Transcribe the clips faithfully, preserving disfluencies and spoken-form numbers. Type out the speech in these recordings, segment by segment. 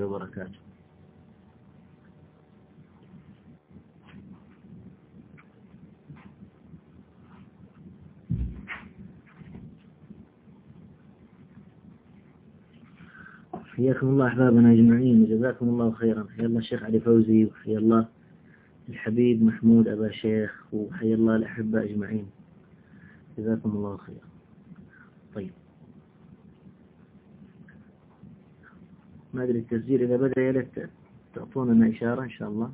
الله وبركاته. حياكم الله أحبابنا أجمعين وجزاكم الله خيرا. حيا الله الشيخ علي فوزي، وحيا الله الحبيب محمود أبا شيخ، وحيا الله الأحبة أجمعين، جزاكم الله خيرا. طيب، ما أدري التسجيل إذا بدأ، يا ليت تعطوننا إشارة إن شاء الله.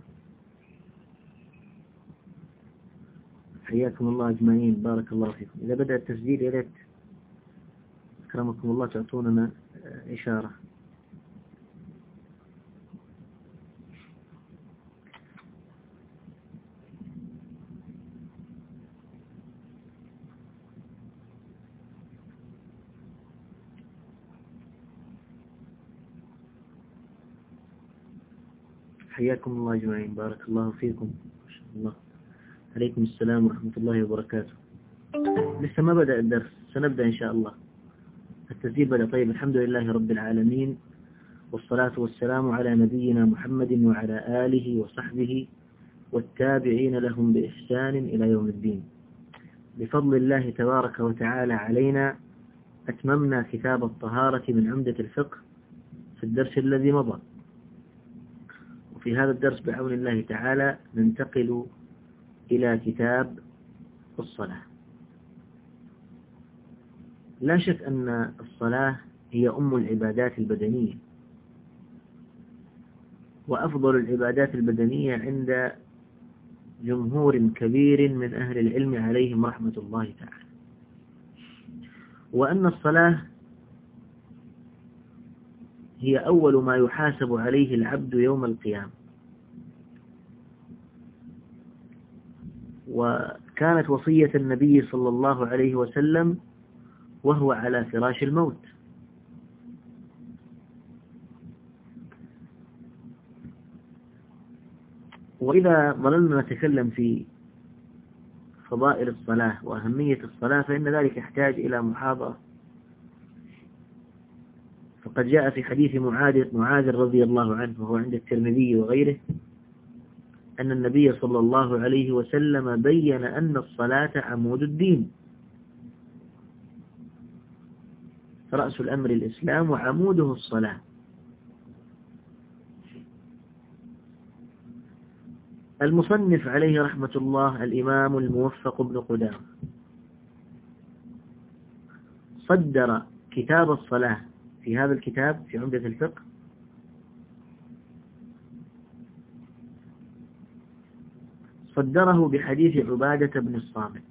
حياكم الله أجمعين، بارك الله فيكم. إذا بدأ التسجيل يا ليت أكرمكم الله تعطوننا إشارة. حياكم الله أجمعين، بارك الله فيكم. ما شاء الله. عليكم السلام ورحمة الله وبركاته. لسه ما بدأ الدرس، سنبدأ إن شاء الله. التسجيل بدأ. طيب، الحمد لله رب العالمين، والصلاة والسلام على نبينا محمد وعلى آله وصحبه والتابعين لهم بإحسان إلى يوم الدين. بفضل الله تبارك وتعالى علينا أتممنا كتاب الطهارة من عمدة الفقه في الدرس الذي مضى، وفي هذا الدرس بعون الله تعالى ننتقل إلى كتاب الصلاة. لا شك أن الصلاة هي أم العبادات البدنية، وأفضل العبادات البدنية عند جمهور كبير من أهل العلم عليهم رحمة الله تعالى، وأن الصلاة هي أول ما يحاسب عليه العبد يوم القيامة. وكانت وصية النبي صلى الله عليه وسلم وهو على فراش الموت. وإذا ظللنا نتكلم في فضائل الصلاة وأهمية الصلاة فإن ذلك يحتاج إلى محاضرة. فقد جاء في حديث معاذ معاذ رضي الله عنه وهو عند الترمذي وغيره أن النبي صلى الله عليه وسلم بين أن الصلاة عمود الدين، رأس الأمر الإسلام وعموده الصلاة. المصنف عليه رحمة الله الإمام الموفق بن قدامة صدر كتاب الصلاة في هذا الكتاب في عمدة الفقه صدره بحديث عبادة بن الصامت.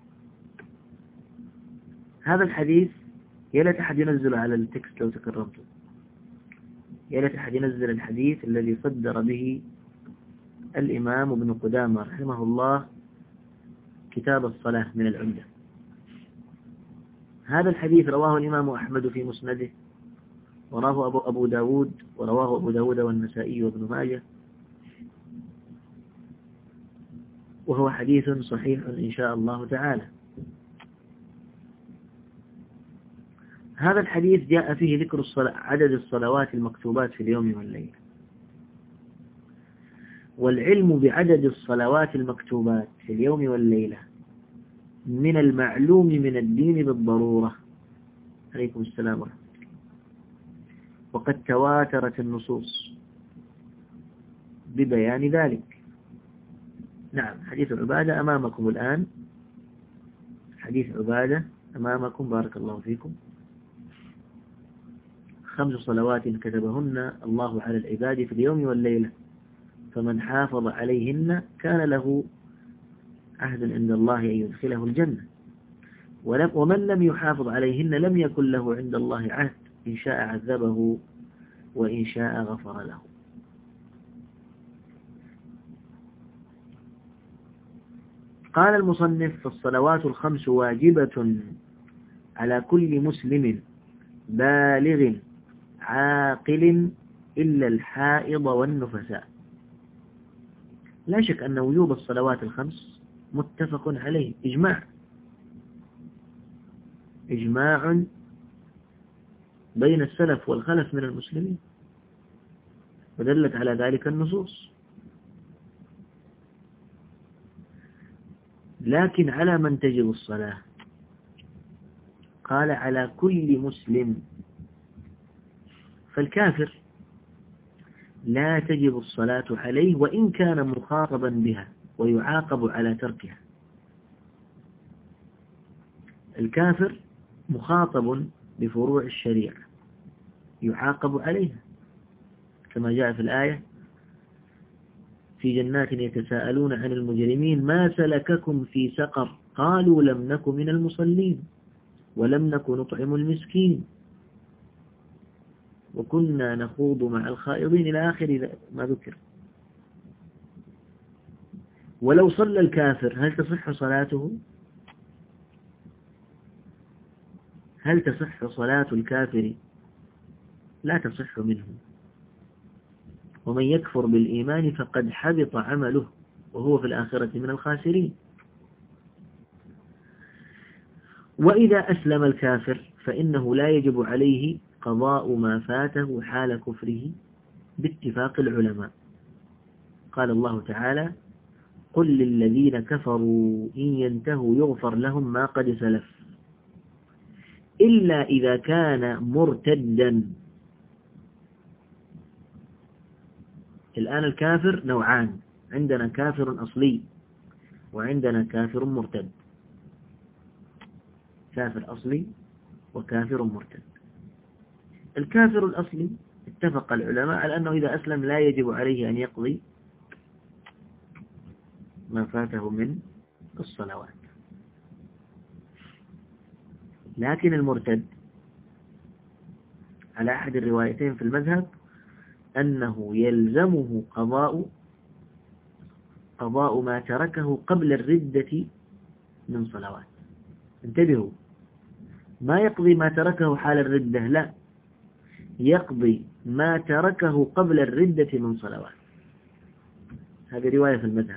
هذا الحديث يا ليت أحد ينزل على التكست لو تكرمته، يا ليت أحد ينزل الحديث الذي صدر به الإمام ابن قدامة رحمه الله كتاب الصلاة من العمدة. هذا الحديث رواه الإمام أحمد في مسنده، ورواه أبو, أبو داود ورواه أبو داود والنسائي وابن ماجه، وهو حديث صحيح إن شاء الله تعالى. هذا الحديث جاء فيه ذكر الصلاة عدد الصلوات المكتوبات في اليوم والليلة، والعلم بعدد الصلوات المكتوبات في اليوم والليلة من المعلوم من الدين بالضرورة. عليكم السلام ورحمة الله. وقد تواترت النصوص ببيان ذلك. نعم، حديث عبادة أمامكم الآن، حديث عبادة أمامكم بارك الله فيكم. خمس صلوات كتبهن الله على العباد في اليوم والليلة، فمن حافظ عليهن كان له عهد عند الله أن يدخله الجنة، ومن لم يحافظ عليهن لم يكن له عند الله عهد، إن شاء عذبه وإن شاء غفر له. قال المصنف: فالصلوات الخمس واجبة على كل مسلم بالغ عاقل إلا الحائض والنفساء. لا شك أن وجوب الصلوات الخمس متفق عليه، إجماع إجماع بين السلف والخلف من المسلمين. ودلت على ذلك النصوص. لكن على من تجب الصلاة؟ قال على كل مسلم. فالكافر لا تجب الصلاة عليه وإن كان مخاطبا بها ويعاقب على تركها. الكافر مخاطب بفروع الشريعة يعاقب عليها، كما جاء في الآية: في جنات يتساءلون عن المجرمين ما سلككم في سقر قالوا لم نك من المصلين ولم نك نطعم المسكين وكنا نخوض مع الخائضين إلى آخر ما ذكر. ولو صلى الكافر هل تصح صلاته؟ هل تصح صلاة الكافر؟ لا تصح منه. ومن يكفر بالإيمان فقد حبط عمله وهو في الآخرة من الخاسرين. وإذا أسلم الكافر فإنه لا يجب عليه قضاء ما فاته حال كفره باتفاق العلماء. قال الله تعالى: قل للذين كفروا إن ينتهوا يغفر لهم ما قد سلف إلا إذا كان مرتدا. الآن الكافر نوعان: عندنا كافر أصلي وعندنا كافر مرتد. كافر أصلي وكافر مرتد. الكافر الأصلي اتفق العلماء على أنه إذا أسلم لا يجب عليه أن يقضي ما فاته من الصلوات. لكن المرتد على أحد الروايتين في المذهب أنه يلزمه قضاء قضاء ما تركه قبل الردة من صلوات. انتبهوا، ما يقضي ما تركه حال الردة، لا، يقضي ما تركه قبل الردة من صلوات. هذه رواية في المذهب.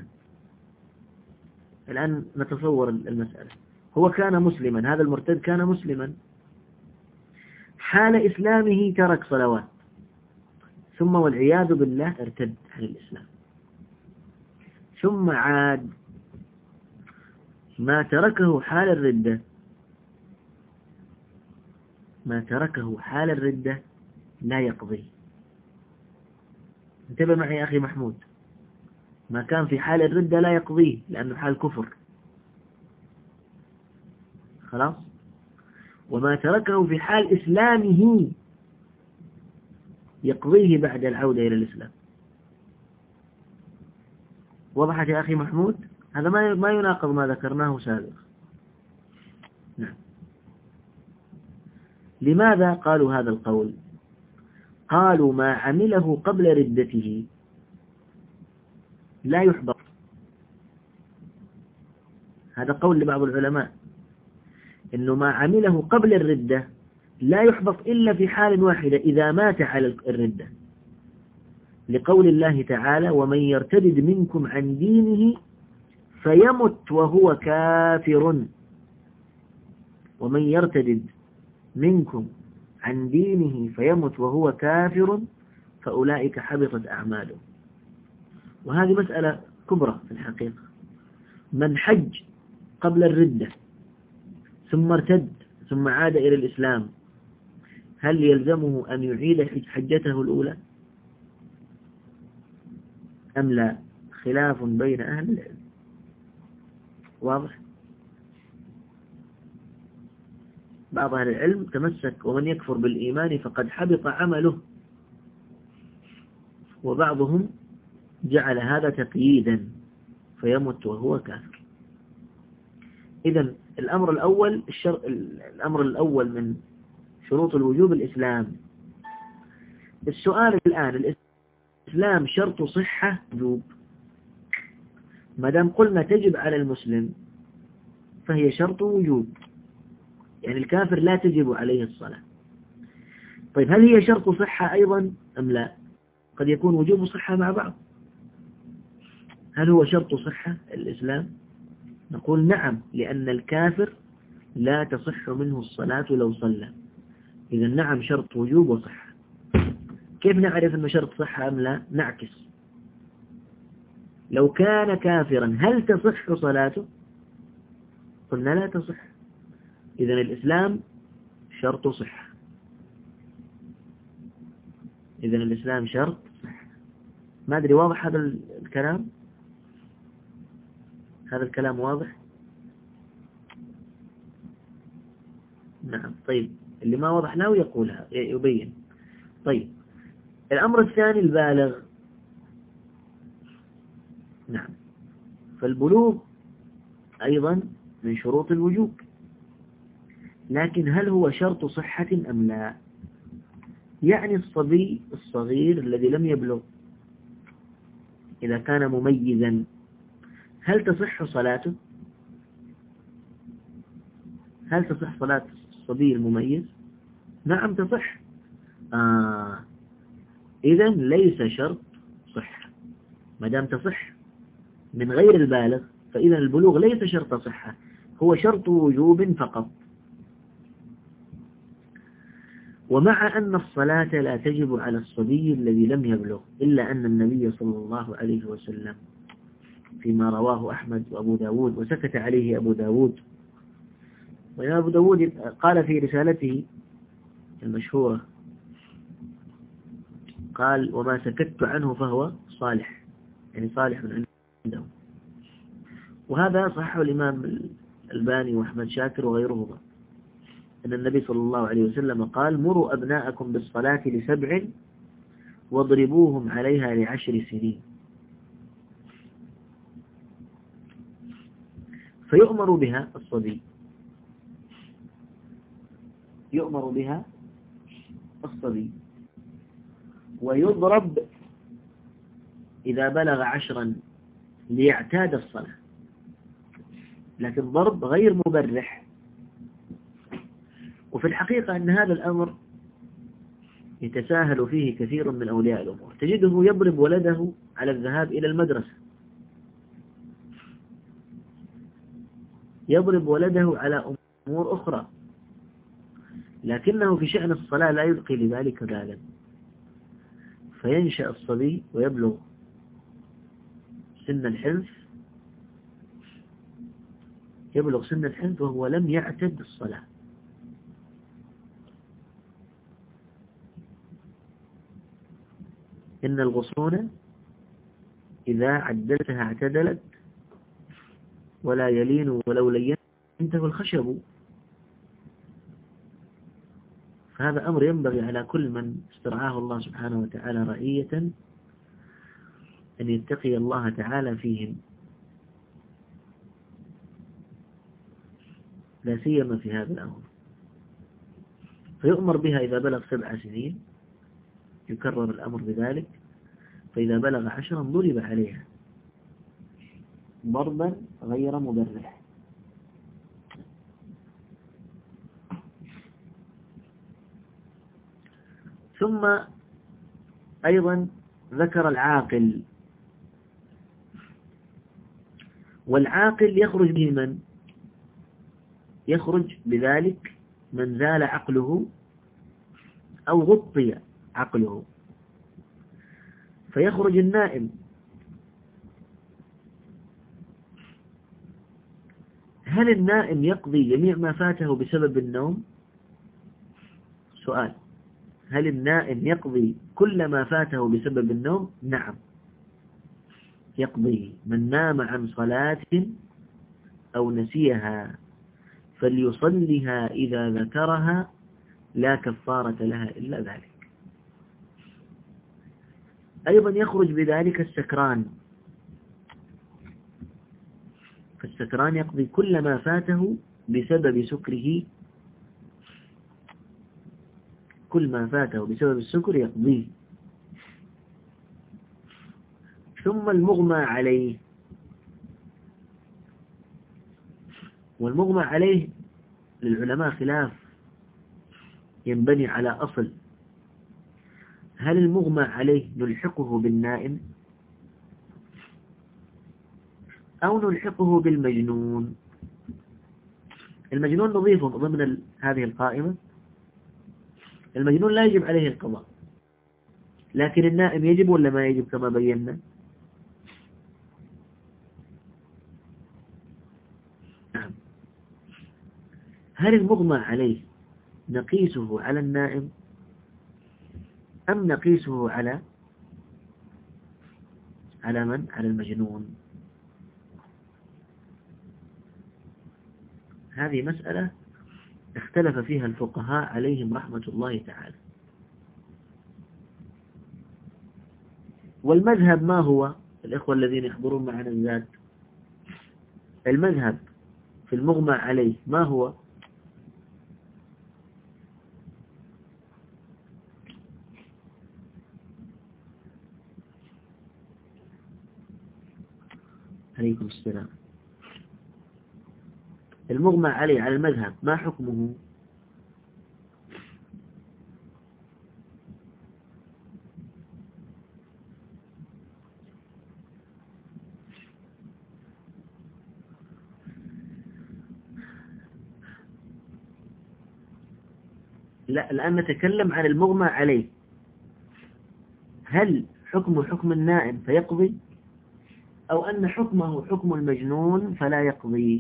الآن نتصور المسألة: هو كان مسلما، هذا المرتد كان مسلما، حال إسلامه ترك صلوات، ثم والعياذ بالله ارتد عن الإسلام، ثم عاد. ما تركه حال الردة ما تركه حال الردة لا يقضي. انتبه معي يا أخي محمود، ما كان في حال الردة لا يقضيه لأنه حال كفر، خلاص. وما تركه في حال إسلامه يقضيه بعد العودة إلى الإسلام. وضحت يا أخي محمود؟ هذا ما ما يناقض ما ذكرناه سابقا. نعم. لماذا قالوا هذا القول؟ قالوا ما عمله قبل ردته لا يحبط. هذا قول لبعض العلماء، إنه ما عمله قبل الردة لا يحبط إلا في حال واحدة: إذا مات على الردة، لقول الله تعالى: ومن يرتد منكم عن دينه فيمت وهو كافر. ومن يرتد منكم عن دينه فيمت وهو كافر فأولئك حبطت أعماله. وهذه مسألة كبرى في الحقيقة. من حج قبل الردة ثم ارتد ثم عاد إلى الإسلام، هل يلزمه أن يعيد حجته الأولى أم لا؟ خلاف بين أهل العلم. واضح؟ بعض أهل العلم تمسك: ومن يكفر بالإيمان فقد حبط عمله، وبعضهم جعل هذا تقييدا: فيمت وهو كافر. إذن الأمر الأول الشر... الأمر الأول من شروط الوجوب الإسلام. السؤال الآن: الإسلام شرط صحة وجوب؟ ما دام قلنا تجب على المسلم فهي شرط وجوب، يعني الكافر لا تجب عليه الصلاة. طيب هل هي شرط صحة أيضا أم لا؟ قد يكون وجوب صحة مع بعض. هل هو شرط صحة الإسلام؟ نقول نعم، لأن الكافر لا تصح منه الصلاة لو صلى. إذا نعم، شرط وجوب وصحة. كيف نعرف أنه شرط صحة أم لا؟ نعكس، لو كان كافرا هل تصح صلاته؟ قلنا لا تصح. إذن الإسلام شرط صحة، إذن الإسلام شرط صحة. ما أدري واضح هذا الكلام؟ هذا الكلام واضح؟ نعم. طيب اللي ما وضح له يقولها يبين. طيب الأمر الثاني البالغ. نعم، فالبلوغ أيضا من شروط الوجوب، لكن هل هو شرط صحة أم لا؟ يعني الصبي الصغير الذي لم يبلغ إذا كان مميزا هل تصح صلاته؟ هل تصح صلاة الصبي المميز؟ نعم تصح. آه. إذن ليس شرط صحة، ما دام تصح من غير البالغ فإذا البلوغ ليس شرط صحة، هو شرط وجوب فقط. ومع أن الصلاة لا تجب على الصبي الذي لم يبلغ، إلا أن النبي صلى الله عليه وسلم فيما رواه أحمد وأبو داود وسكت عليه أبو داود، وأبو داود قال في رسالته المشهورة قال وما سكت عنه فهو صالح، يعني صالح من عنده. وهذا صححه الإمام الباني وأحمد شاكر وغيرهما، أن النبي صلى الله عليه وسلم قال مروا أبناءكم بالصلاة لسبع واضربوهم عليها لعشر سنين. فيؤمر بها الصبي، يؤمر بها الصبي ويضرب إذا بلغ عشرا ليعتاد الصلاة، لكن ضرب غير مبرح. وفي الحقيقة أن هذا الأمر يتساهل فيه كثير من أولياء الأمور، تجده يضرب ولده على الذهاب إلى المدرسة، يضرب ولده على أمور أخرى، لكنه في شأن الصلاة لا يلقي لذلك بالا، فينشأ الصبي ويبلغ سن الحنث، يبلغ سن الحنث وهو لم يعتد الصلاة. إن الغصون إذا عدلتها اعتدلت ولا يلين ولو لينته الخشب. فهذا أمر ينبغي على كل من استرعاه الله سبحانه وتعالى رعية أن يتقي الله تعالى فيهم، لا سيما في هذا الأمر. فيؤمر بها إذا بلغ سبع سنين، يكرر الأمر بذلك، فإذا بلغ عشرا ضرب عليها ضربا غير مبرح. ثم أيضا ذكر العاقل، والعاقل يخرج به من؟ يخرج بذلك من زال عقله أو غطي عقله، فيخرج النائم. هل النائم يقضي جميع ما فاته بسبب النوم؟ سؤال، هل النائم يقضي كل ما فاته بسبب النوم؟ نعم يقضي. من نام عن صلاة أو نسيها فليصلها إذا ذكرها لا كفارة لها إلا ذلك. أيضا يخرج بذلك السكران، فالسكران يقضي كل ما فاته بسبب سكره، كل ما فاته بسبب السكر يقضيه. ثم المغمى عليه، والمغمى عليه للعلماء خلاف ينبني على أصل، هل المغمى عليه نلحقه بالنائم أو نلحقه بالمجنون؟ المجنون نضيفه ضمن هذه القائمة، المجنون لا يجب عليه القضاء، لكن النائم يجب ولا ما يجب كما بينا؟ نعم. هل المغمى عليه نقيسه على النائم أم نقيسه على على من؟ على المجنون؟ هذه مسألة اختلف فيها الفقهاء عليهم رحمة الله تعالى. والمذهب ما هو؟ الإخوة الذين يحضرون معنا الزاد، المذهب في المغمى عليه ما هو؟ عليكم السلام. المغمى عليه على المذهب ما حكمه؟ لا، الآن نتكلم عن المغمى عليه، هل حكمه حكم النائم فيقضي أو أن حكمه حكم المجنون فلا يقضي؟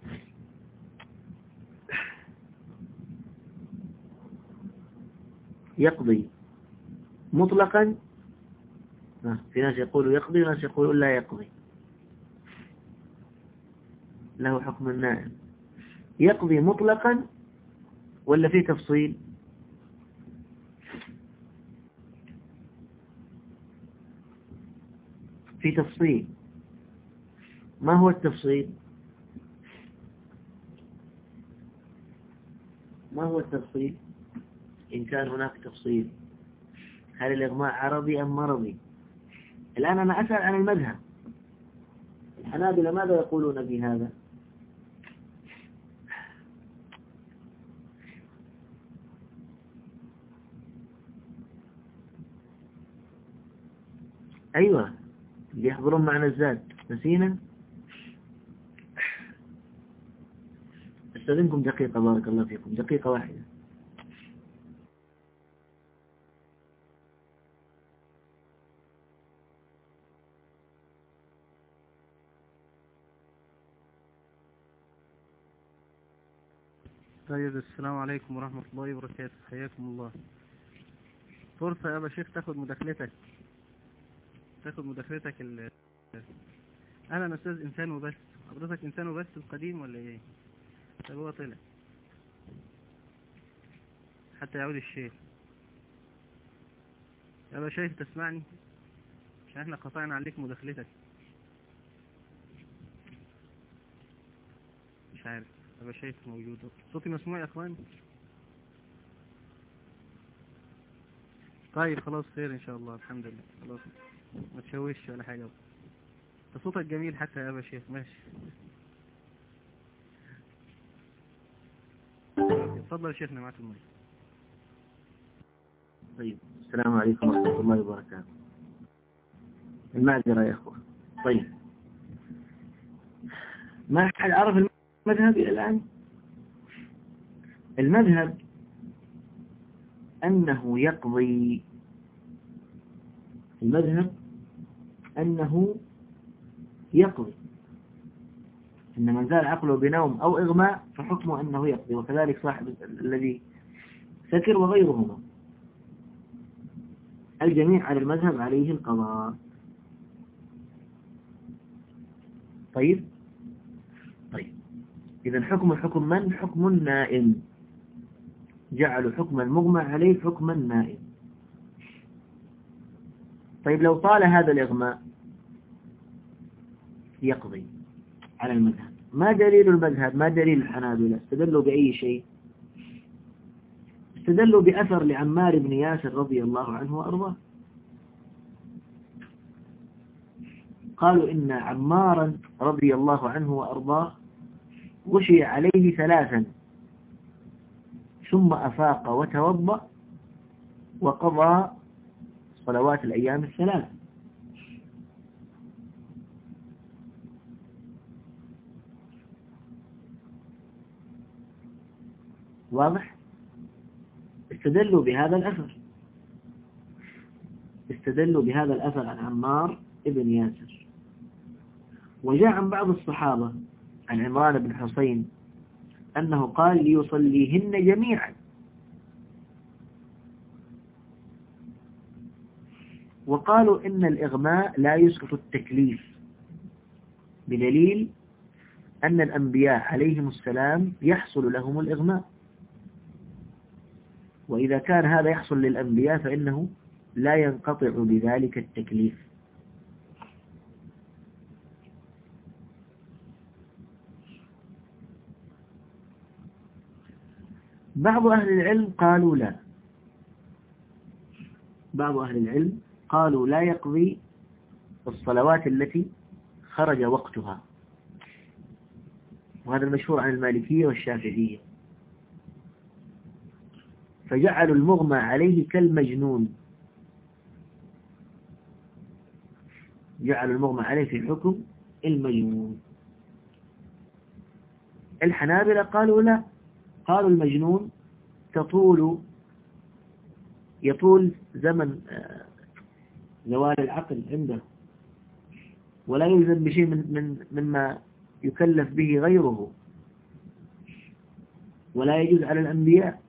يقضي مطلقا. في ناس يقولوا يقضي وناس يقولوا لا يقضي، له حكم النائم. يقضي مطلقا ولا في تفصيل؟ في تفصيل. ما هو التفصيل؟ ما هو التفصيل إن كان هناك تفصيل؟ هل الإغماء عرضي أم مرضي؟ الآن أنا أسأل عن المذهب، الحنابلة ماذا يقولون في هذا؟ أيوة، اللي يحضرون معنا الزاد نسينا. استاذنكم دقيقة بارك الله فيكم، دقيقة واحدة. طيب، السلام عليكم ورحمة الله وبركاته، حياكم الله. فرصة يا أبا شيخ تاخد مداخلتك تاخد مداخلتك ال... أنا أستاذ إنسان وبس، حضرتك إنسان وبس القديم ولا إيه؟ طب هو طلع حتى يعود الشيخ. يا أبا شيخ تسمعني؟ عشان احنا قطعنا عليك مداخلتك. مش عارف أبا شيخ موجود؟ صوتي مسموع يا أخوان؟ طيب خلاص، خير إن شاء الله، الحمد لله. خلاص ما تشوش ولا حاجة. ده صوتك جميل حتى يا أبا شيخ، ماشي. اتفضل يا شيخنا، معاك المايك. طيب، السلام عليكم ورحمة الله وبركاته. المعذرة يا أخوة. طيب، ما حد عرف المذهب إلى الآن؟ المذهب أنه يقضي، المذهب أنه يقضي، إن من زال عقله بنوم أو إغماء فحكمه أنه يقضي، وكذلك صاحب الذي سكر وغيرهما، الجميع على المذهب عليه القضاء. طيب طيب إذا حكم حكم من؟ حكم النائم، جعلوا حكم المغمى عليه حكم النائم. طيب لو طال هذا الإغماء يقضي على المذهب. ما دليل المذهب؟ ما دليل الحنابلة؟ استدلوا بأي شيء؟ استدلوا بأثر لعمار بن ياسر رضي الله عنه وأرضاه، قالوا إن عمارا رضي الله عنه وأرضاه غشي عليه ثلاثا ثم أفاق وتوضأ وقضى صلوات الأيام الثلاث. واضح؟ استدلوا بهذا الأثر. استدلوا بهذا الأثر عن عمار ابن ياسر. وجاء عن بعض الصحابة عن عمران بن حسين أنه قال ليصليهن جميعا، وقالوا إن الإغماء لا يسقط التكليف، بدليل أن الأنبياء عليهم السلام يحصل لهم الإغماء، وإذا كان هذا يحصل للأنبياء فإنه لا ينقطع بذلك التكليف. بعض أهل العلم قالوا لا، بعض أهل العلم قالوا لا يقضي الصلوات التي خرج وقتها، وهذا المشهور عن المالكية والشافعية، فجعلوا المغمى عليه كالمجنون، جعلوا المغمى عليه في حكم المجنون. الحنابلة قالوا لا، قالوا المجنون تطول يطول زمن زوال العقل عنده، ولا يلزم بشيء من من مما يكلف به غيره، ولا يجوز على الأنبياء.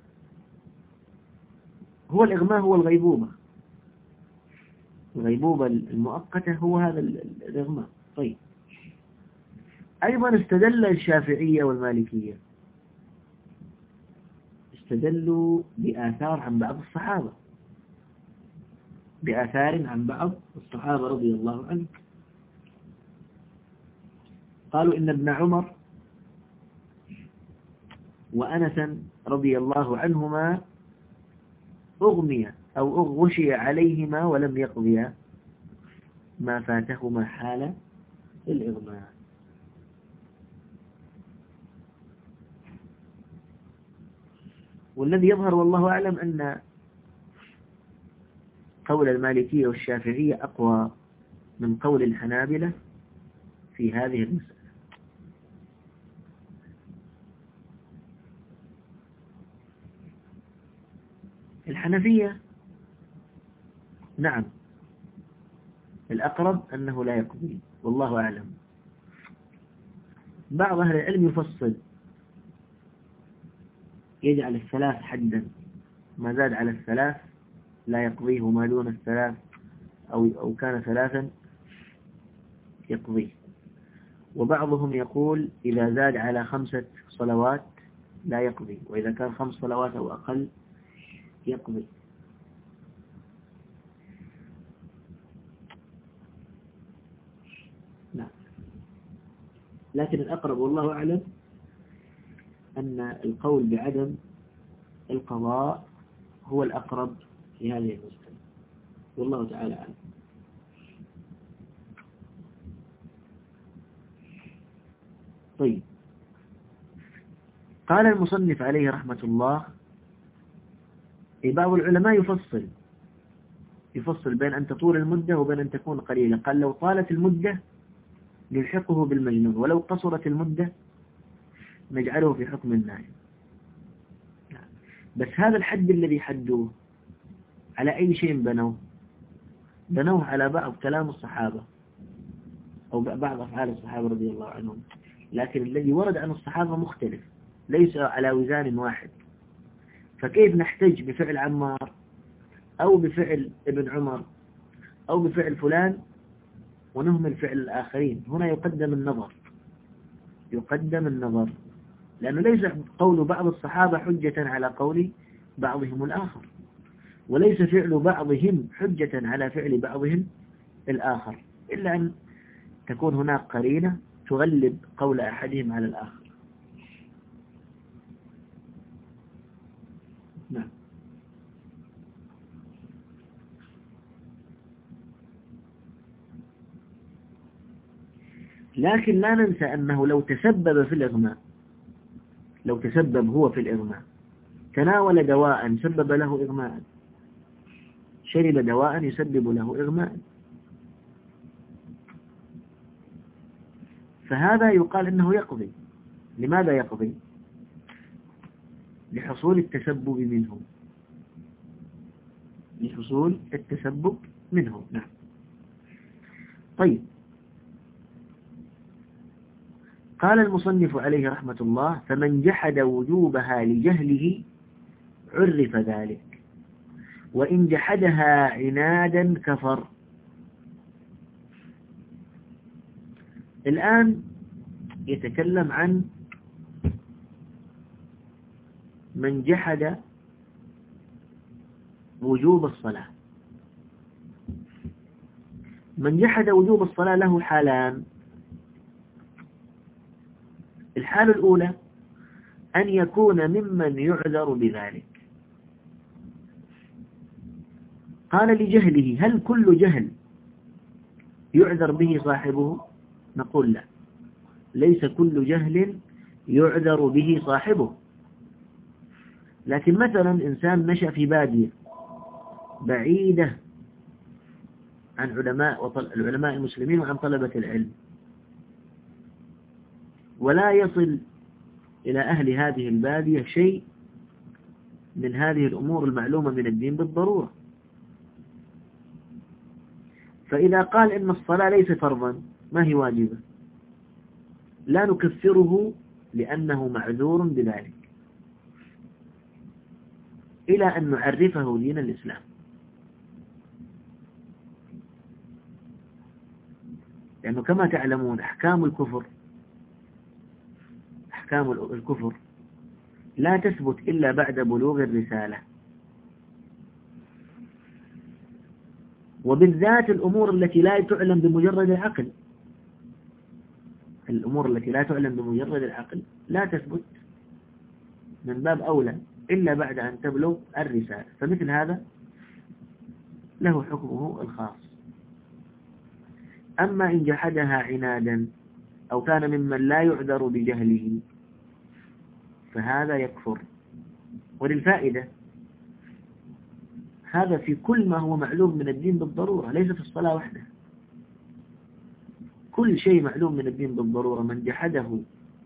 هو الإغماء هو الغيبوبة، الغيبوبة المؤقتة هو هذا الإغماء. طيب، أيضا استدل الشافعية والمالكية، استدلوا بآثار عن بعض الصحابة، بآثار عن بعض الصحابة رضي الله عنهم. قالوا إن ابن عمر وأنسا رضي الله عنهما أغمي أو أغشي عليهما ولم يقضيا ما فاتهما حال الإغماء. والذي يظهر والله أعلم أن قول المالكية والشافعية أقوى من قول الحنابلة في هذه المسألة. الحنفية نعم، الأقرب أنه لا يقضي والله أعلم. بعض أهل العلم يفصل، يجعل الثلاث حدا، ما زاد على الثلاث لا يقضيه، وما دون الثلاث أو أو كان ثلاثا يقضيه. وبعضهم يقول إذا زاد على خمسة صلوات لا يقضي، وإذا كان خمس صلوات أو أقل يقضي. نعم، لكن الأقرب والله أعلم أن القول بعدم القضاء هو الأقرب في هذه المسألة، والله تعالى أعلم. طيب، قال المصنف عليه رحمة الله، بعض العلماء يفصل يفصل بين أن تطول المدة وبين أن تكون قليلة. قال لو طالت المدة نلحقه بالمجنون، ولو قصرت المدة نجعله في حكم النائم. بس هذا الحد الذي حدوه على أي شيء بنوه؟ بنوه على بعض كلام الصحابة أو بعض أفعال الصحابة رضي الله عنهم، لكن الذي ورد عن الصحابة مختلف، ليس على وزان واحد. فكيف نحتج بفعل عمار أو بفعل ابن عمر أو بفعل فلان ونهمل فعل الآخرين؟ هنا يقدم النظر، يقدم النظر، لأنه ليس قول بعض الصحابة حجة على قول بعضهم الآخر، وليس فعل بعضهم حجة على فعل بعضهم الآخر، إلا أن تكون هناك قرينة تغلب قول أحدهم على الآخر. نعم. لكن لا ننسى أنه لو تسبب في الإغماء، لو تسبب هو في الإغماء، تناول دواء سبب له إغماء، شرب دواء يسبب له إغماء، فهذا يقال أنه يقضي. لماذا يقضي؟ لحصول التسبب منه، لحصول التسبب منه. نعم. طيب، قال المصنف عليه رحمة الله: فمن جحد وجوبها لجهله عرف ذلك، وإن جحدها عنادا كفر. الآن يتكلم عن من جحد وجوب الصلاة. من جحد وجوب الصلاة له حالان. الحالة الأولى أن يكون ممن يعذر بذلك. قال لجهله: هل كل جهل يعذر به صاحبه؟ نقول لا، ليس كل جهل يعذر به صاحبه. لكن مثلا إنسان نشأ في بادية بعيدة عن علماء العلماء المسلمين وعن طلبة العلم، ولا يصل إلى أهل هذه البادية شيء من هذه الأمور المعلومة من الدين بالضرورة. فإذا قال إن الصلاة ليس فرضا، ما هي واجبة، لا نكفره لأنه معذور بذلك، إلى أن نعرفه دين الإسلام. لأنه كما تعلمون أحكام الكفر أحكام الكفر لا تثبت إلا بعد بلوغ الرسالة، وبالذات الأمور التي لا تعلم بمجرد العقل. الأمور التي لا تعلم بمجرد العقل لا تثبت من باب أولى إلا بعد أن تبلغ الرسالة، فمثل هذا له حكمه الخاص. أما إن جحدها عنادا أو كان ممن لا يعذر بجهله فهذا يكفر. وللفائدة، هذا في كل ما هو معلوم من الدين بالضرورة، ليس في الصلاة وحده. كل شيء معلوم من الدين بالضرورة من جحده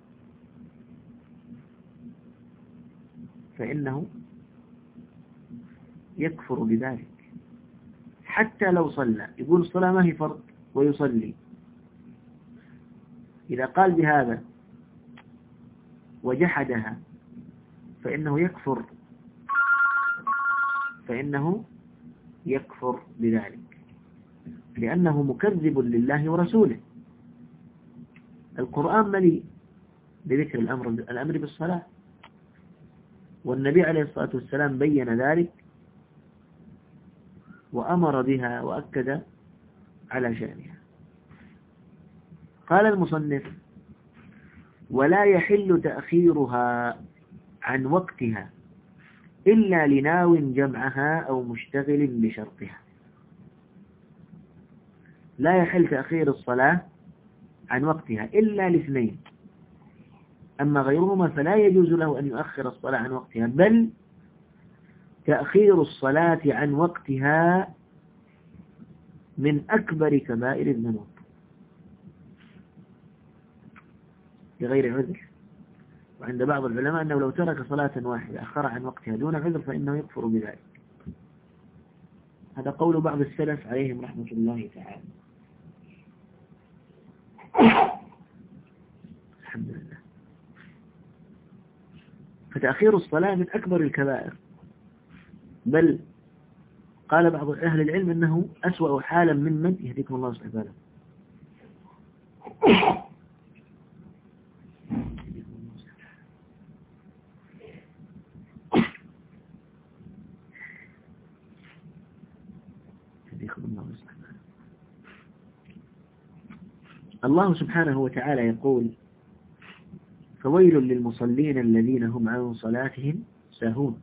فإنه يكفر بذلك، حتى لو صلى. يقول الصلاة ما هي فرض ويصلي، إذا قال بهذا وجحدها فإنه يكفر فإنه يكفر بذلك، لأنه مكذب لله ورسوله. القرآن مليء بذكر الأمر الأمر بالصلاة، والنبي عليه الصلاة والسلام بين ذلك وأمر بها وأكد على شأنها. قال المصنف: ولا يحل تأخيرها عن وقتها إلا لناو جمعها أو مشتغل بشرطها. لا يحل تأخير الصلاة عن وقتها إلا لاثنين، أما غيرهما فلا يجوز له أن يؤخر الصلاة عن وقتها، بل تأخير الصلاة عن وقتها من أكبر كبائر الذنوب بغير عذر. وعند بعض العلماء أنه لو ترك صلاة واحدة أخر عن وقتها دون عذر فإنه يكفر بذلك. هذا قول بعض السلف عليهم رحمة الله تعالى. الحمد لله. فتأخير الصلاة من أكبر الكبائر، بل قال بعض أهل العلم أنه أسوأ حالا ممن يهديكم الله سبحانه وتعالى. الله سبحانه وتعالى يقول: فويل للمصلين الذين هم عن صلاتهم ساهون.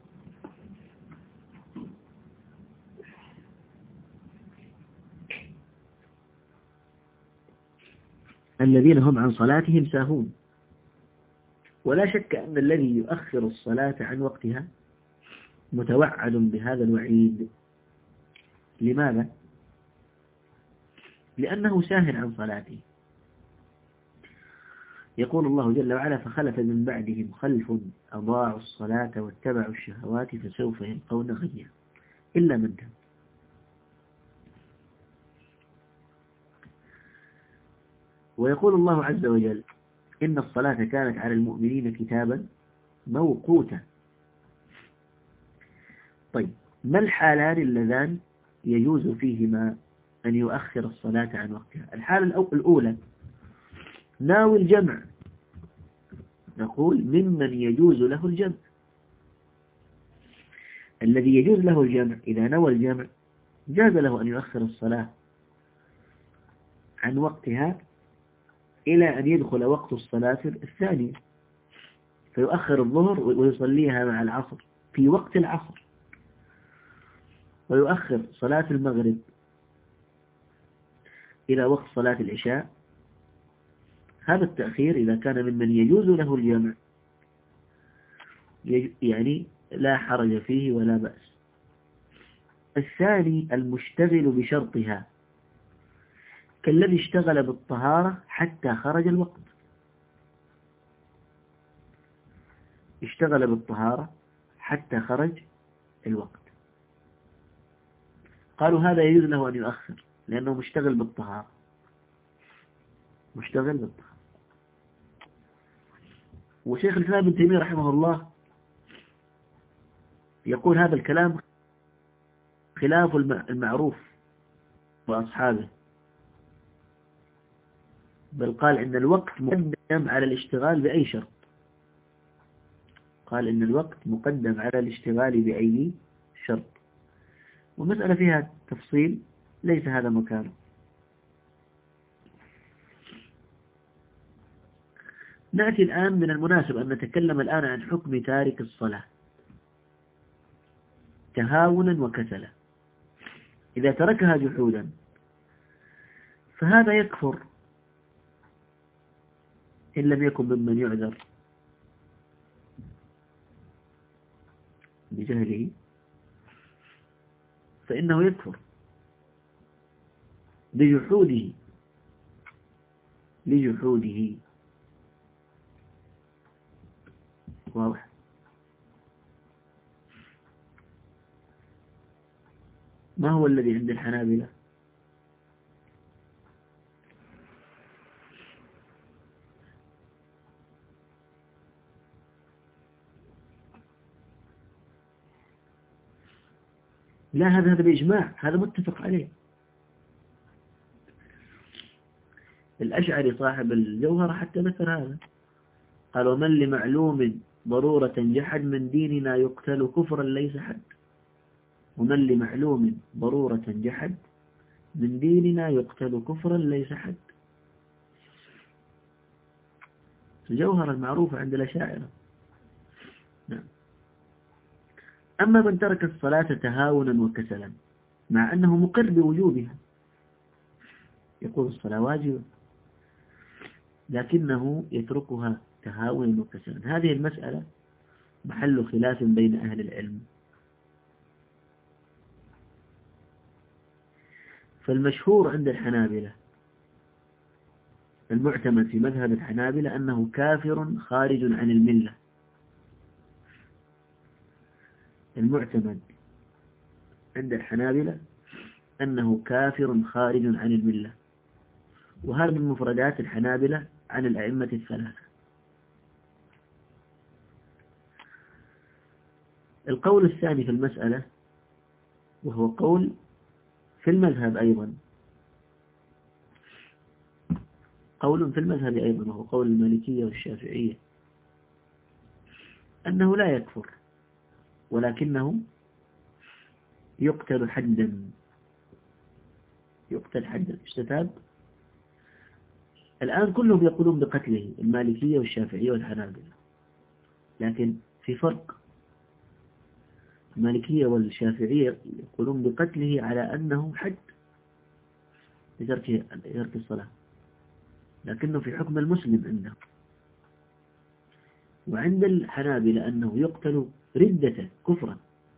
الذين هم عن صلاتهم ساهون. ولا شك أن الذي يؤخر الصلاة عن وقتها متوعد بهذا الوعيد. لماذا؟ لأنه ساهن عن صلاته. يقول الله جل وعلا: فخلف من بعدهم خلف أضاعوا الصلاة واتبعوا الشهوات فسوف يلقون غيا إلا من تاب. ويقول الله عز وجل إن الصلاة كانت على المؤمنين كتابا موقوتا. طيب، ما الحالان اللذان يجوز فيهما أن يؤخر الصلاة عن وقتها؟ الحالة الأولى ناوي الجمع، نقول ممن يجوز له الجمع. الذي يجوز له الجمع إذا نوى الجمع جاز له أن يؤخر الصلاة عن وقتها إلى أن يدخل وقت الصلاة الثانية، فيؤخر الظهر ويصليها مع العصر في وقت العصر، ويؤخر صلاة المغرب إلى وقت صلاة العشاء. هذا التأخير إذا كان ممن يجوز له الجمع يعني لا حرج فيه ولا بأس. الثاني المشتغل بشرطها، كالذي اشتغل بالطهارة حتى خرج الوقت، اشتغل بالطهارة حتى خرج الوقت، قالوا هذا يجوز له أن يؤخر لأنه مشتغل بالطهارة، مشتغل بالطهارة. وشيخ الإسلام ابن تيمية رحمه الله يقول هذا الكلام خلاف المعروف وأصحابه، بل قال إن الوقت مقدم على الاشتغال بأي شرط، قال إن الوقت مقدم على الاشتغال بأي شرط. ومسألة فيها تفصيل ليس هذا مكانه. نأتي الآن، من المناسب أن نتكلم الآن عن حكم تارك الصلاة تهاونا وكسلا. إذا تركها جحودا فهذا يكفر إن لم يكن ممن يعذر بجهله، فإنه يكفر بجحوده لجحوده. واضح؟ ما هو الذي عند الحنابلة؟ لا، هذا هذا بإجماع، هذا متفق عليه. الأشعري صاحب الجوهر حتى ذكر هذا، قال ومن لمعلوم ضرورة جحد من ديننا يقتل كفرا ليس حد. ومن لمعلوم ضرورة جحد من ديننا يقتل كفرا ليس حد. الجوهر المعروف عند الأشاعرة. نعم. أما من ترك الصلاة تهاونا وكسلا مع أنه مقر بوجوبها، يقول الصلاة واجبة لكنه يتركها تهاونا وكسلا، هذه المسألة محل خلاف بين أهل العلم. فالمشهور عند الحنابلة، المعتمد في مذهب الحنابلة، أنه كافر خارج عن الملة. المعتمد عند الحنابلة أنه كافر خارج عن الملة، وهذا من مفردات الحنابلة عن الأئمة الثلاثة. القول الثاني في المسألة، وهو قول في المذهب أيضا، قول في المذهب أيضا وهو قول المالكية والشافعية، أنه لا يكفر ولكنه يقتل حدا، يقتل حدا استتاب. الآن كلهم يقولون بقتله، المالكية والشافعية والحنابلة، لكن في فرق. المالكية والشافعية يقولون بقتله على أنه حد لترك الصلاة، لكنه في حكم المسلم عنده. وعند الحنابلة أنه يقتل ردة كفرا.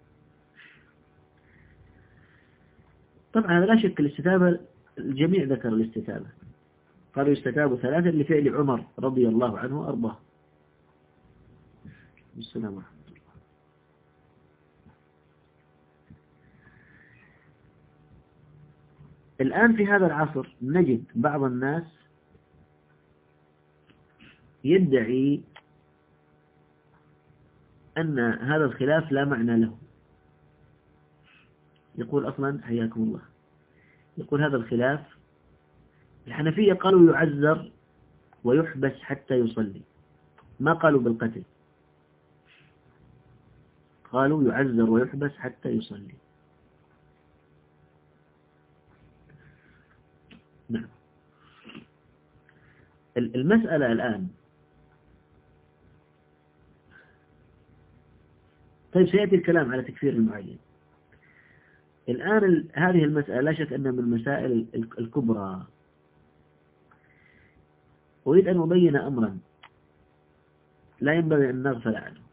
طبعا هذا لا شك الاستتابة، الجميع ذكر الاستتابة، قالوا يستتاب ثلاثا لفعل عمر رضي الله عنه وأرضاه. السلام عليكم. الآن في هذا العصر نجد بعض الناس يدعي أن هذا الخلاف لا معنى له. يقول أصلا حياكم الله، يقول هذا الخلاف الحنفية قالوا يعذر ويحبس حتى يصلي، ما قالوا بالقتل، قالوا يعذر ويحبس حتى يصلي. نعم. المسألة الآن، طيب سيأتي الكلام على تكفير المعين. الآن هذه المسألة لا شك أنها من المسائل الكبرى. أريد أن أبين أمرا لا ينبغي أن نغفل عنه.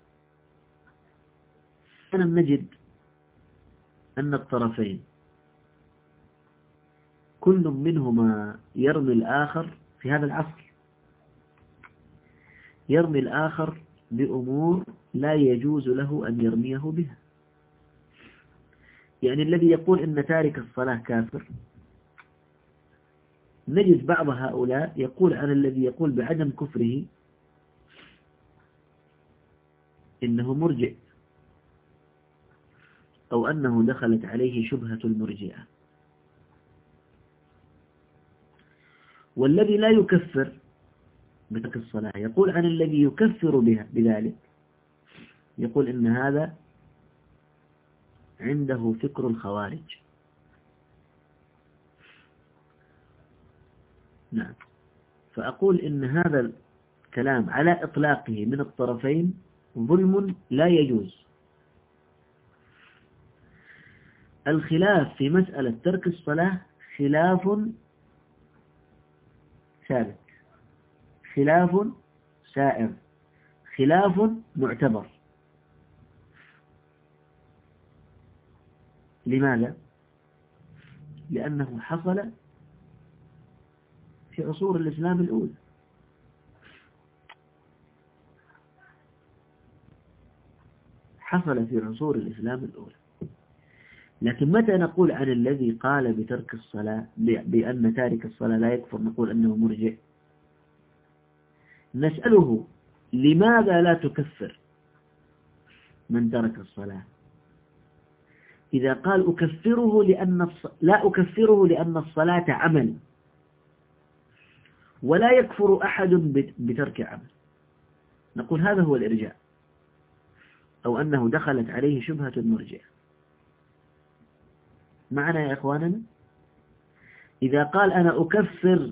أنا نجد أن الطرفين كل منهما يرمي الآخر في هذا العصر، يرمي الآخر بأمور لا يجوز له أن يرميه بها. يعني الذي يقول إن تارك الصلاة كافر، نجد بعض هؤلاء يقول عن الذي يقول بعدم كفره إنه مرجئ، أو أنه دخلت عليه شبهة المرجئة. والذي لا يكفر بترك الصلاة يقول عن الذي يكفر بها بذلك، يقول إن هذا عنده فكر الخوارج. نعم. فأقول إن هذا الكلام على إطلاقه من الطرفين ظلم لا يجوز. الخلاف في مسألة ترك الصلاة خلاف ثابت، خلاف سائر، خلاف معتبر. لماذا؟ لأنه حصل في عصور الإسلام الأولى. حصل في عصور الإسلام الأولى. لكن متى نقول عن الذي قال بترك الصلاة بأن تارك الصلاة لا يكفر نقول أنه مرجئ؟ نسأله لماذا لا تكفر من ترك الصلاة؟ إذا قال أكفره لأن الص... لا أكفره لأن الصلاة عمل، ولا يكفر أحد بترك عمل، نقول هذا هو الإرجاء، أو أنه دخلت عليه شبهة المرجئة. معنا يا إخواننا؟ إذا قال أنا أكفر،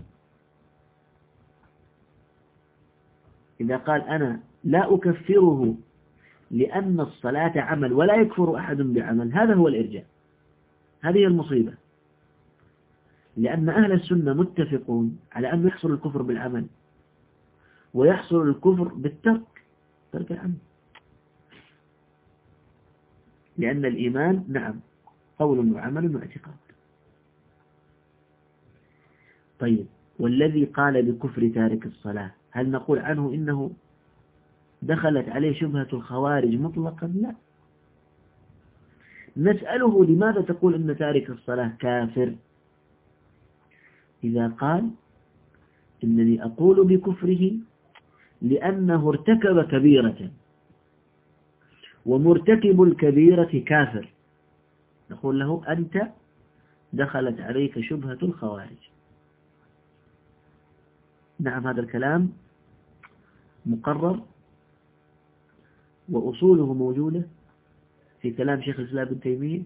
إذا قال أنا لا أكفره لأن الصلاة عمل ولا يكفر أحد بعمل، هذا هو الإرجاء. هذه المصيبة، لأن أهل السنة متفقون على أن يحصل الكفر بالعمل ويحصل الكفر بالترك، ترك العمل. لأن الإيمان نعم قول وعمل واعتقاد. طيب، والذي قال بكفر تارك الصلاة هل نقول عنه إنه دخلت عليه شبهة الخوارج مطلقا؟ لا. نسأله لماذا تقول إن تارك الصلاة كافر؟ إذا قال إنني أقول بكفره لأنه ارتكب كبيرة ومرتكب الكبيرة كافر، نقول له أنت دخلت عليك شبهة الخوارج. نعم، هذا الكلام مقرر وأصوله موجودة في كلام شيخ الإسلام ابن تيمية.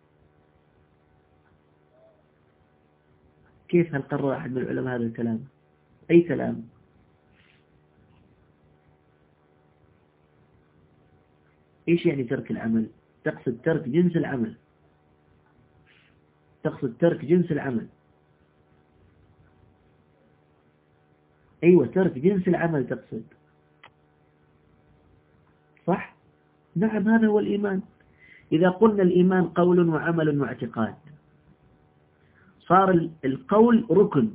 كيف هل قرر أحد من العلماء هذا الكلام؟ أي كلام؟ إيش يعني ترك العمل؟ تقصد ترك جنس العمل، تقصد ترك جنس العمل. أيوة، ترك جنس العمل تقصد، صح؟ نعم، هذا هو الإيمان. إذا قلنا الإيمان قول وعمل واعتقاد، صار القول ركن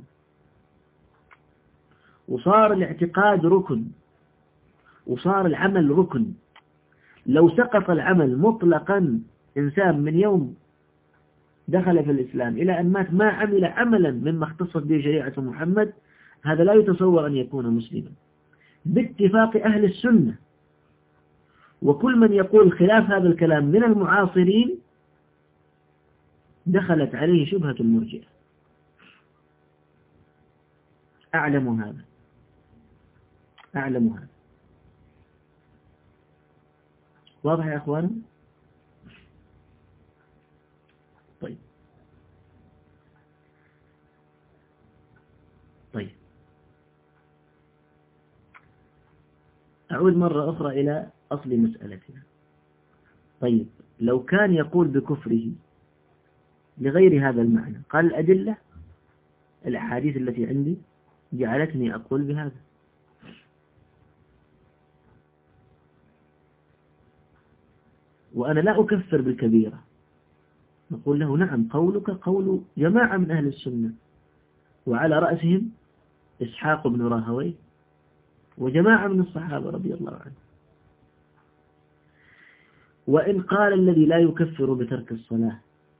وصار الاعتقاد ركن وصار العمل ركن. لو سقط العمل مطلقا، إنسان من يوم دخل في الإسلام إلى أن مات ما عمل عملا مما اختصت به شريعة محمد، هذا لا يتصور أن يكون مسلما. باتفاق أهل السنة، وكل من يقول خلاف هذا الكلام من المعاصرين دخلت عليه شبهة المرجئة. أعلم هذا أعلم هذا واضح يا أخوان؟ طيب طيب أعود مرة أخرى إلى أصل مسألتنا. طيب لو كان يقول بكفره لغير هذا المعنى، قال الأدلة الأحاديث التي عندي جعلتني أقول بهذا، وأنا لا أكفر بالكبيرة، نقول له نعم قولك قول جماعة من أهل السنة، وعلى رأسهم إسحاق بن راهويه وجماعة من الصحابة رضي الله عنهم. وإن قال الذي لا يكفر بترك الصلاة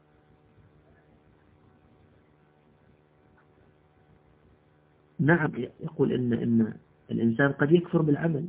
نعم، يقول إن, إن الإنسان قد يكفر بالعمل،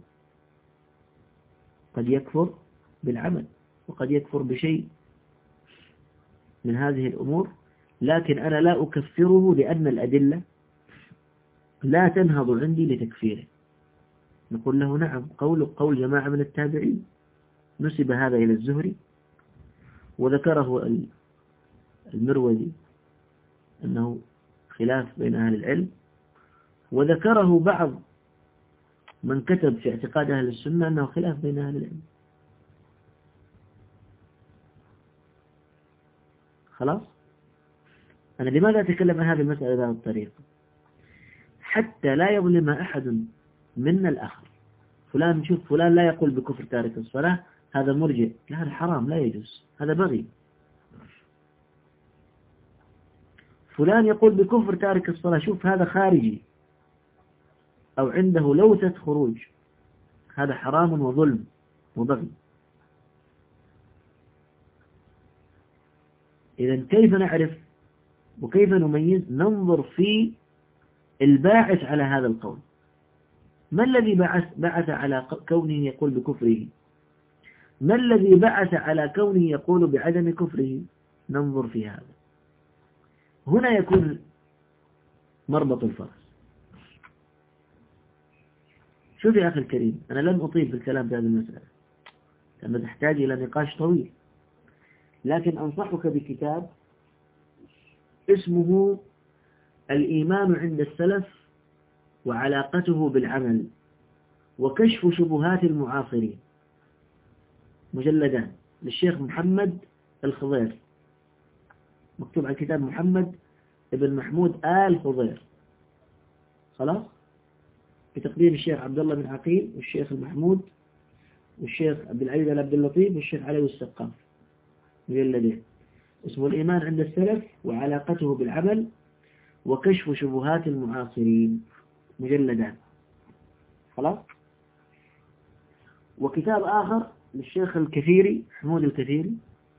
قد يكفر بالعمل وقد يكفر بشيء من هذه الأمور، لكن أنا لا أكفره لأن الأدلة لا تنهض عندي لتكفيره. نقول له نعم قول قول جماعة من التابعين، نسب هذا إلى الزهري وذكره المروزي أنه خلاف بين أهل العلم، وذكره بعض من كتب في اعتقاد أهل السنة أنه خلاف بين أهل العلم. خلاص؟ أنا لماذا أتكلم عن هذه المسألة بهذه الطريقة؟ حتى لا يظلم أحد منا الآخر. فلان شوف فلان لا يقول بكفر تارك الصلاة، هذا مرجئ، لا هذا حرام لا يجوز، هذا بغي. فلان يقول بكفر تارك الصلاة، شوف هذا خارجي أو عنده لوثة خروج، هذا حرام وظلم وبغي. إذن كيف نعرف وكيف نميز؟ ننظر في الباعث على هذا القول. ما الذي بعث, بعث على كونه يقول بكفره؟ ما الذي بعث على كونه يقول بعدم كفره؟ ننظر في هذا. هنا يكون مربط الفرس. شوف يا أخي الكريم، أنا لن أطيل في الكلام في هذه المسألة لأنه تحتاج إلى نقاش طويل، لكن أنصحك بكتاب اسمه الإيمان عند السلف وعلاقته بالعمل وكشف شبهات المعاصرين، مجلدان للشيخ محمد الخضير، مكتوب على الكتاب محمد ابن محمود آل خضير، خلاص، بتقديم الشيخ عبد الله بن عقيل والشيخ المحمود والشيخ عبد العزيز عبد اللطيف والشيخ علي السقاف، مجلدين، اسمه الإيمان عند السلف وعلاقته بالعمل وكشف شبهات المعاصرين، مجلدان، خلاص. وكتاب آخر للشيخ الكثيري حمود الكثيري،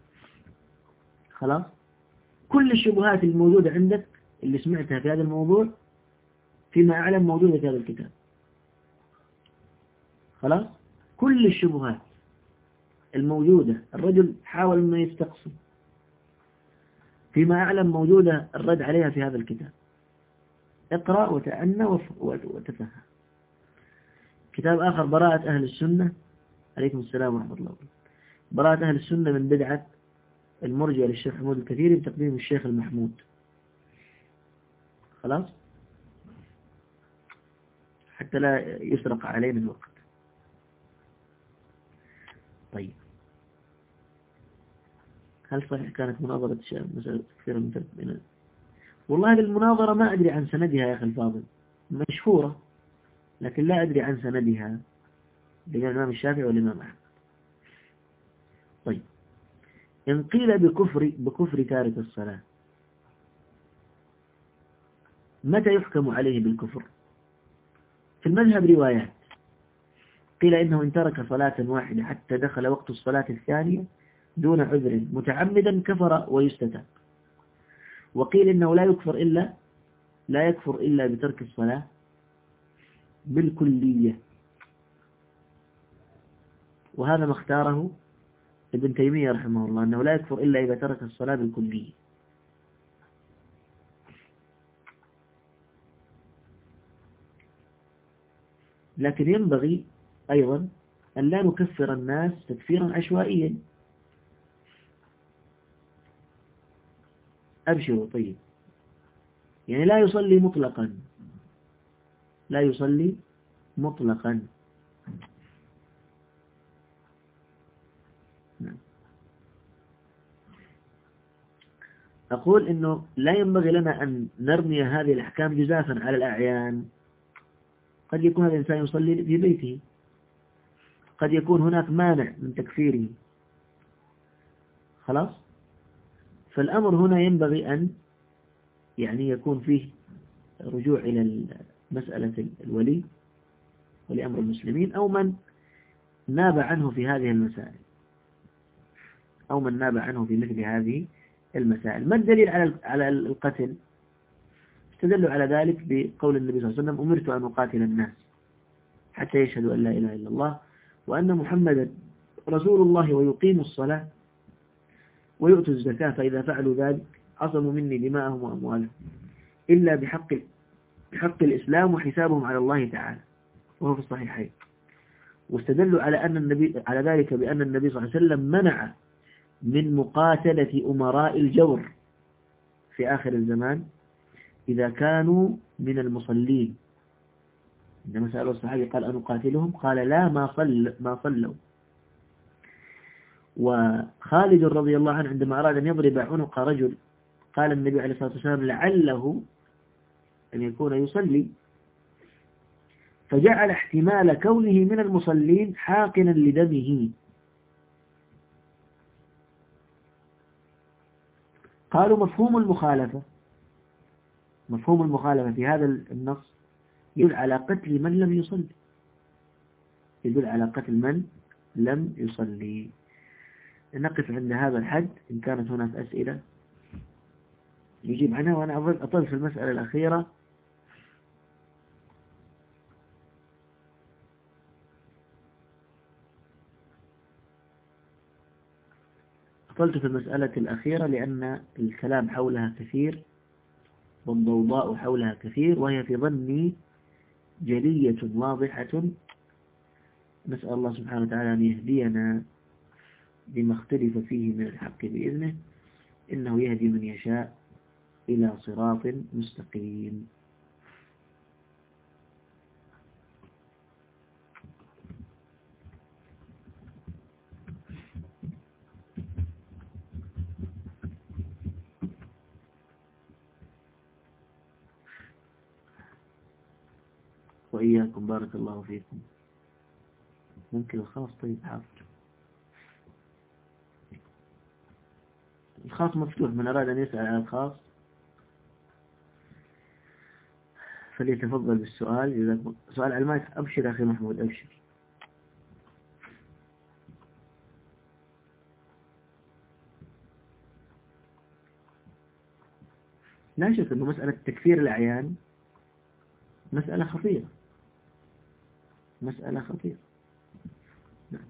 خلاص. كل الشبهات الموجودة عندك اللي سمعتها في هذا الموضوع فيما أعلم موجودة في هذا الكتاب، خلاص. كل الشبهات الموجودة الرجل حاول أنه يستقصي، فيما أعلم موجودة الرد عليها في هذا الكتاب. اقرأ وتأنى وتفهم. كتاب آخر براءة أهل السنة، عليكم السلام ورحمة الله وبركاته، براءة أهل السنة من بدعة المرجئة للشيخ حمود الكثيري بتقديم الشيخ المحمود، خلاص، حتى لا يسرق علينا الوقت. طيب، هل صحيح كانت مناظرة مسألة كثيرة من تربينا؟ والله المناظرة ما أدري عن سندها يا أخي الفاضل، مشهورة لكن لا أدري عن سندها بين الإمام الشافعي والإمام أحمد. طيب، إن قيل بكفر بكفر تارك الصلاة، متى يحكم عليه بالكفر؟ في المذهب روايات، قيل إنه إن ترك صلاة واحدة حتى دخل وقت الصلاة الثانية دون عذر متعمدا كفر ويستتاب، وقيل إنه لا يكفر إلا لا يكفر إلا بترك الصلاة بالكلية، وهذا ما اختاره ابن تيمية رحمه الله، أنه لا يكفر إلا إذا ترك الصلاة بالكلية. لكن ينبغي أيضا أن لا نكفر الناس تكفيرا عشوائيا. أبشروا طيب، يعني لا يصلي مطلقا، لا يصلي مطلقا. أقول إنه لا ينبغي لنا أن نرمي هذه الأحكام جزافا على الأعيان. قد يكون هذا الإنسان يصلي في بيته، قد يكون هناك مانع من تكفيره، خلاص. فالأمر هنا ينبغي أن يعني يكون فيه رجوع إلى مسألة الولي ولي أمر المسلمين، أو من ناب عنه في هذه المسائل، أو من ناب عنه في مثل هذه المسائل. ما الدليل على على القتل؟ استدلوا على ذلك بقول النبي صلى الله عليه وسلم: أمرت أن أقاتل الناس حتى يشهدوا أن لا إله إلا الله وأن محمدا رسول الله ويقيموا الصلاة ويؤتوا الزكاة، فإذا فعلوا ذلك عصموا مني دماءهم وأموالهم إلا بحق بحق الإسلام وحسابهم على الله تعالى، وهو في الصحيحين. واستدلوا على أن النبي على ذلك بأن النبي صلى الله عليه وسلم منع من مقاتلة أمراء الجور في آخر الزمان إذا كانوا من المصلين. عندما سألوا الصحابي قال: أن أقاتلهم؟ قال: لا، ما صل ما صلوا. وخالد رضي الله عنه عندما أراد أن يضرب عنق رجل قال النبي عليه الصلاة والسلام: لعله أن يكون يصلي، فجعل احتمال كونه من المصلين حاقنا لدمه. قالوا: مفهوم المخالفة مفهوم المخالفة في هذا النص يدل على قتل من لم يصلي، يدل على قتل من لم يصلي. نقف عند هذا الحد. إن كانت هناك أسئلة يجيب عنها، وأنا أطل في المسألة الأخيرة. أطلت في المسألة الأخيرة لأن الكلام حولها كثير والضوضاء حولها كثير، وهي في ظني جلية واضحة. نسأل الله سبحانه وتعالى أن يهدينا لما اختلف فيه من الحق بإذنه، إنه يهدي من يشاء إلى صراط مستقيم. وإياكم، بارك الله فيكم. ممكن الخاص؟ طيب حاضر. الخاص مفتوح، من أراد أن يسأل عن الخاص فليتفضل بالسؤال. إذا سؤال على المايك. أبشر أخي محمود، أبشر. لا شك أنه مسألة تكفير الأعيان مسألة خطيرة، مسألة خطيرة. نعم.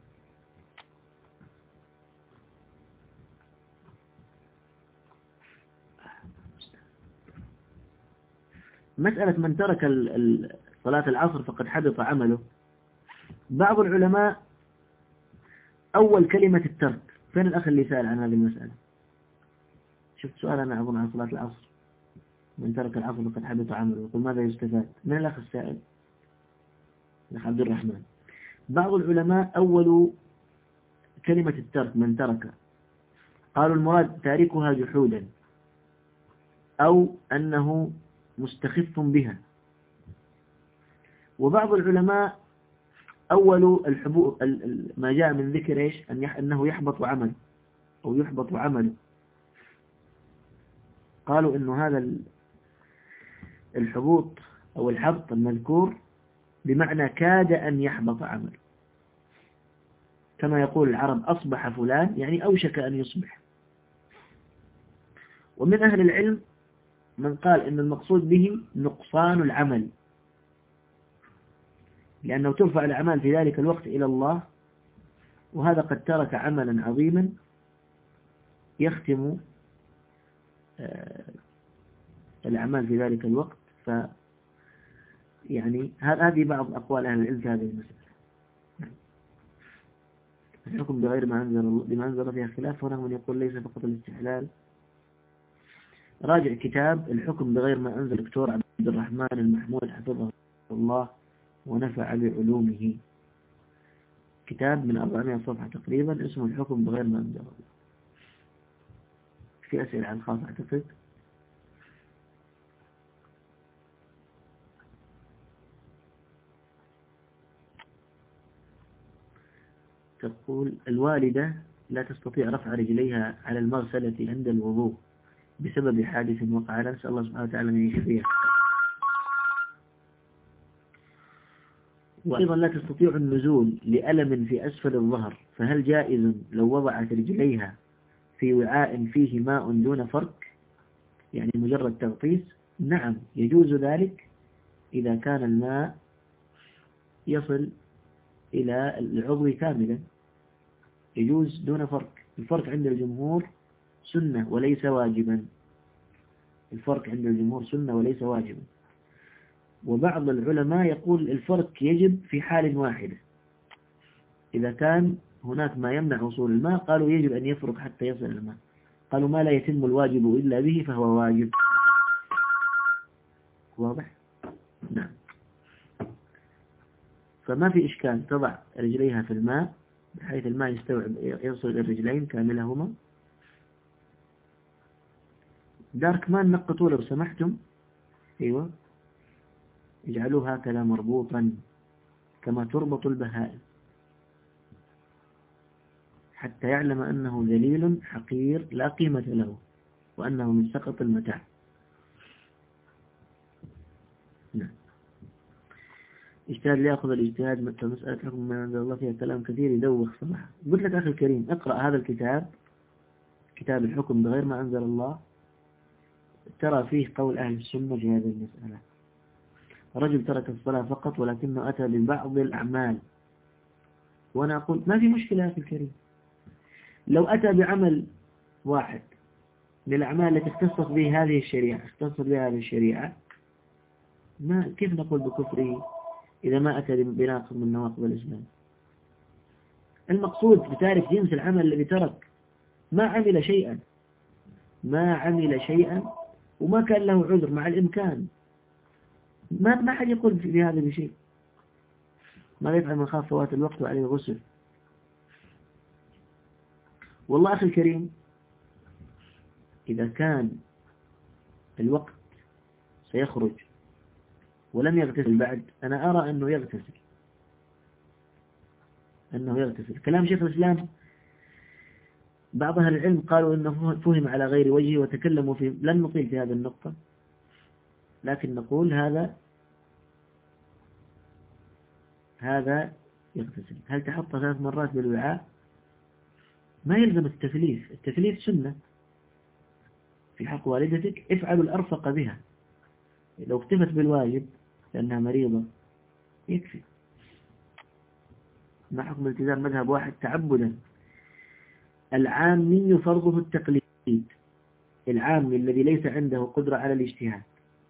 مسألة من ترك صلاة العصر فقد حبط عمله. بعض العلماء أول كلمة الترك. فين الأخ اللي سأل عن هذه المسألة؟ شفت سؤال أنا أظن عن صلاة العصر: من ترك العصر فقد حبط عمله. يقول: ماذا يستفاد؟ من الأخ السائل؟ الأخ عبد الرحمن. بعض العلماء أول كلمة الترك من ترك قالوا المراد تاركها جحودا، أو أنه مستخف بها. وبعض العلماء أول الحبوط ما جاء من ذكر إيش أن أنه يحبط عمل أو يحبط عمله، قالوا إنه هذا الحبوط أو الحبط المذكور بمعنى كاد أن يحبط عمل، كما يقول العرب: أصبح فلان، يعني أوشك أن يصبح. ومن أهل العلم من قال إن المقصود به نقصان العمل، لأنه ترفع الأعمال في ذلك الوقت إلى الله وهذا قد ترك عملا عظيما يختم الأعمال في ذلك الوقت. ف يعني هذه بعض أقوال أهل العلم في هذه المسألة. الحكم بغير ما أنزل الله بما أنزل فيها خلاف، هناك من يقول ليس فقط الاستحلال. راجع كتاب الحكم بغير ما أنزل دكتور عبد الرحمن المحمود حفظه الله ونفع بعلومه، كتاب من أربعمائة صفحة تقريبا اسمه الحكم بغير ما أنزل الله. في أسئلة عن خاص أعتقد. تقول الوالدة لا تستطيع رفع رجليها على المغسلة عند الوضوء بسبب حادث وقع لها، نسأل الله سبحانه وتعالى أن يشفيها. وأيضا لا تستطيع النزول لألم في أسفل الظهر، فهل جائز لو وضعت رجليها في وعاء فيه ماء دون فرك، يعني مجرد تغطيس؟ نعم يجوز ذلك إذا كان الماء يصل إلى العضو كاملا، يجوز دون فرك. الفرك عند الجمهور سنة وليس واجبا، الفرك عند الجمهور سنة وليس واجبا. وبعض العلماء يقول الفرك يجب في حال واحدة، إذا كان هناك ما يمنع وصول الماء قالوا يجب أن يفرك حتى يصل الماء، قالوا ما لا يتم الواجب إلا به فهو واجب. واضح؟ نعم. فما في إشكال تضع رجليها في الماء بحيث الماء يستوعب يوصل الرجلين كاملهما. دارك مان نقطوا لو سمحتم. أيوة، اجعلوه هكذا مربوطا كما تربط البهائم حتى يعلم أنه ذليل حقير لا قيمة له وأنه من سقط المتاع. نعم. اجتهاد ليأخذ الاجتهاد مثل مسألة حكم ما أنزل الله فيها كلام كثير يدوخ صراحة. قلت لك أخي الكريم اقرأ هذا الكتاب، كتاب الحكم بغير ما أنزل الله، ترى فيه قول أهل السنة في هذه المسألة. رجل ترك الصلاة فقط ولكنه أتى ببعض الأعمال، وأنا أقول ما في مشكلة يا أخي الكريم، لو أتى بعمل واحد من الأعمال التي اختصت به هذه الشريعة اختصت بها هذه الشريعة، ما كيف نقول بكفره إذا ما أتى بناقض من نواقض الإسلام؟ المقصود بتارك جنس العمل الذي ترك ما عمل شيئا ما عمل شيئا وما كان له عذر مع الإمكان، ما ما حد يقول في هذا بشيء. ما يفعل من خاف فوات الوقت وعليه الغسل. والله أخي الكريم إذا كان الوقت سيخرج ولم يغتسل بعد، أنا أرى أنه يغتسل أنه يغتسل كلام شيخ الإسلام بعض أهل العلم قالوا أنه فهم على غير وجهه وتكلموا في، لن نطيل في هذه النقطة، لكن نقول هذا هذا يغتسل. هل تحط ثلاث مرات بالوعاء؟ ما يلزم التثليث، التثليث سنة في حق والدتك، افعلوا الأرفق بها. لو اكتفت بالواجب لأنها مريضة يكفي. ما حكم التزام مذهب واحد تعبدا؟ العامي فرضه التقليد، العامي الذي ليس عنده قدرة على الاجتهاد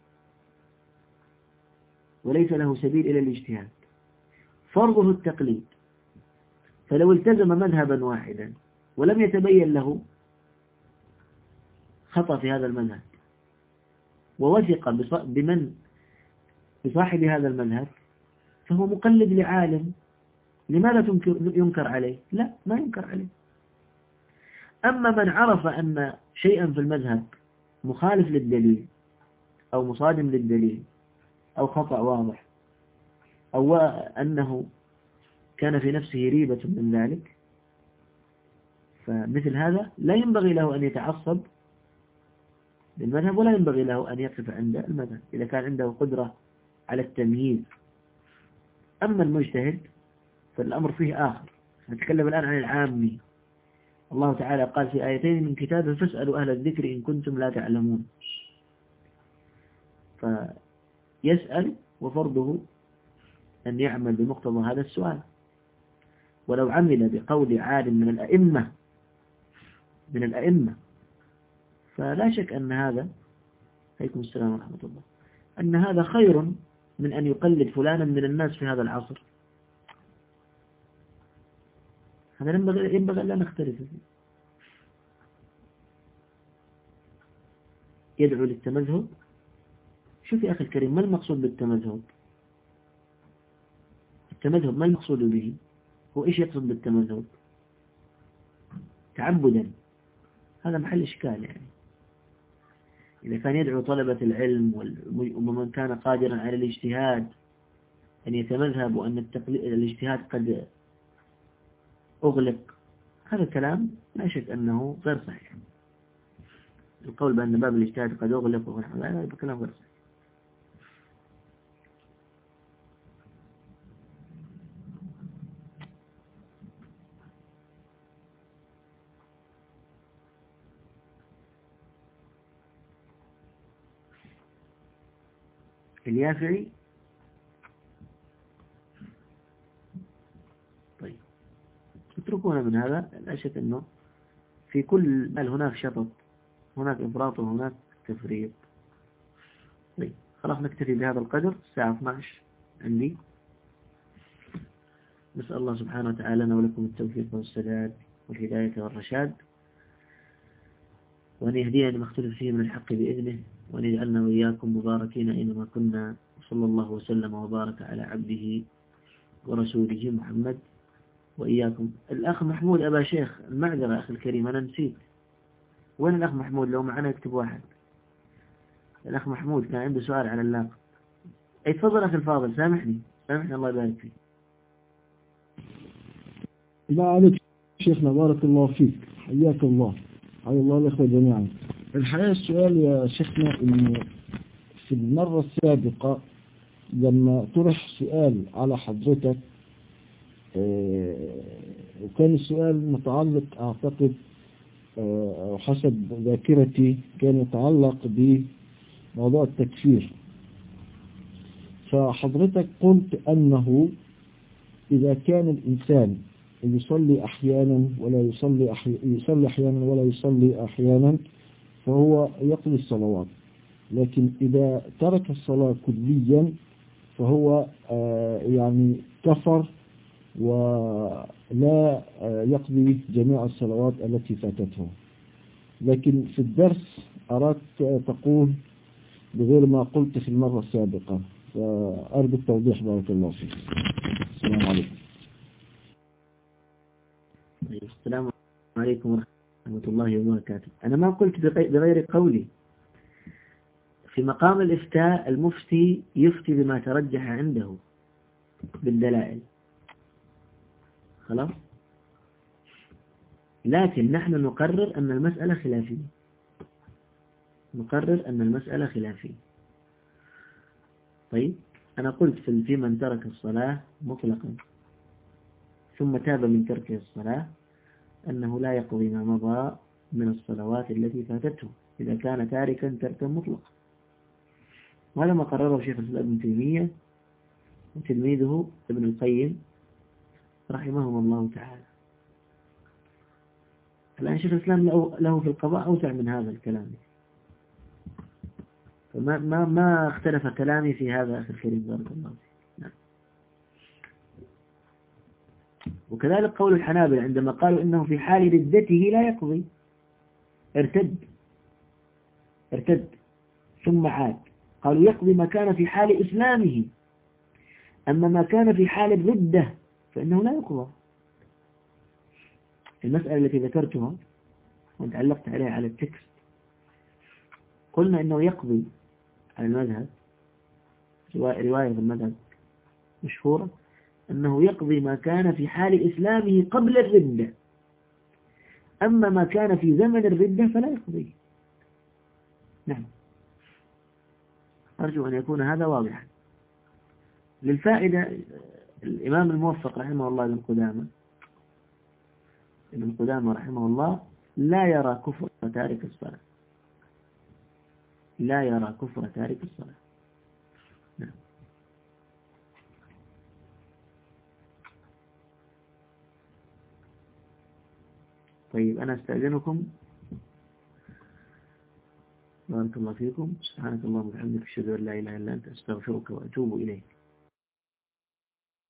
وليس له سبيل إلى الاجتهاد فرضه التقليد، فلو التزم مذهبا واحدا ولم يتبين له خطأ في هذا المذهب ووثق بمن بصاحب هذا المذهب فهو مقلد لعالم، لماذا ينكر عليه؟ لا، ما ينكر عليه. أما من عرف أن شيئا في المذهب مخالف للدليل أو مصادم للدليل أو خطأ واضح أو أنه كان في نفسه ريبة من ذلك، فمثل هذا لا ينبغي له أن يتعصب للمذهب ولا ينبغي له أن يقف عند المذهب إذا كان عنده قدرة على التمييز. أما المجتهد فالأمر فيه آخر. نتكلم الآن عن العامي. الله تعالى قال في آيتين من كتابه فاسألوا أهل الذكر إن كنتم لا تعلمون، فيسأل وفرضه أن يعمل بمقتضى هذا السؤال. ولو عمل بقول عالم من الأئمة من الأئمة فلا شك أن هذا، عليكم السلام ورحمة الله، أن هذا خير من أن يقلد فلانا من الناس في هذا العصر. هذا ينبغي ينبغي لا نختلف فيه. يدعو للتمذهب. شوف يا أخي الكريم، ما المقصود بالتمذهب؟ التمذهب ما المقصود به؟ هو إيش يقصد بالتمذهب؟ تعبدا، هذا محل إشكال. يعني إذا كان يدعو طلبة العلم ومن كان قادرا على الاجتهاد أن يتمذهب وأن الاجتهاد قد أغلق، هذا الكلام لا شك أنه غير صحيح. القول بأن باب الاجتهاد قد أغلق ونحن لا، هذا كلام غير صحيح. اليافعي. طيب اتركونا من هذا، لا شك أنه في كل مال هناك شطط، هناك إفراط وهناك تفريط. طيب خلاص نكتفي بهذا القدر، الساعة اثنتي عشرة عندي. نسأل الله سبحانه وتعالى لنا ولكم التوفيق والسداد والهداية والرشاد، وأن يهدينا لما اختلف فيه من الحق بإذنه، وأن يجعلنا وإياكم مباركين أينما كنا، وصلى الله وسلم وبارك على عبده ورسوله محمد وإياكم. الأخ محمود أبا شيخ، المعذرة أخي الكريم أنا نسيت، وين الأخ محمود؟ لو معنا يكتب واحد. الأخ محمود كان عنده سؤال على اللاقة. أي تفضل أخي الفاضل، سامحني سامحني الله يبارك فيك. لا عليك شيخنا، بارك الله فيك، حياك الله، حيا الله الأخوة جميعا. الحقيقة السؤال يا شيخنا إنه في المرة السابقة لما طرح سؤال على حضرتك، وكان السؤال متعلق أعتقد أو حسب ذاكرتي كان يتعلق بموضوع التكفير، فحضرتك قلت أنه إذا كان الإنسان يصلي أحيانا ولا يصلي أحي... يصلي أحيانا ولا يصلي أحيانا فهو يقضي الصلوات، لكن إذا ترك الصلاة كليا فهو آه يعني كفر ولا آه يقضي جميع الصلوات التي فاتته. لكن في الدرس أردت تقول بغير ما قلت في المرة السابقة، فأرجو التوضيح بارك الله فيك. السلام عليكم. السلام عليكم ورحمة الله وبركاته. أنا ما قلت بغير قولي. في مقام الإفتاء المفتي يفتي بما ترجح عنده بالدلائل، خلاص، لكن نحن نقرر أن المسألة خلافية، نقرر أن المسألة خلافية. طيب أنا قلت في من ترك الصلاة مطلقا ثم تاب من ترك الصلاة أنه لا يقضي ما مضى من الصلوات التي فاتته إذا كان تاركا تركا مطلقا. وهذا ما قرره شيخ الإسلام ابن تيمية وتلميذه ابن القيم رحمهم الله تعالى. الآن شيخ الإسلام له في القضاء أوسع من هذا الكلام، فما ما ما اختلف كلامي في هذا أخي الكريم بارك الله فيك. نعم. وكذلك قول الحنابلة عندما قالوا إنه في حال ردته لا يقضي، ارتد ارتد ثم عاد، قالوا يقضي ما كان في حال إسلامه، أما ما كان في حال الردة فإنه لا يقضى. المسألة التي ذكرتها وانت علقت عليها على التكست، قلنا إنه يقضي على المذهب، رواية في المذهب مشهورة أنه يقضي ما كان في حال إسلامه قبل الردة، أما ما كان في زمن الردة فلا يقضي. نعم، أرجو أن يكون هذا واضحا. للفائدة، الإمام الموفق رحمه الله ابن قدامة ابن قدامة رحمه الله لا يرى كفر تارك الصلاة، لا يرى كفر تارك الصلاة. نعم. طيب أنا أستأذنكم، بارك الله فيكم، سبحانك اللهم وبحمدك أشهد أن لا إله إلا أنت أستغفرك وأتوب إليك.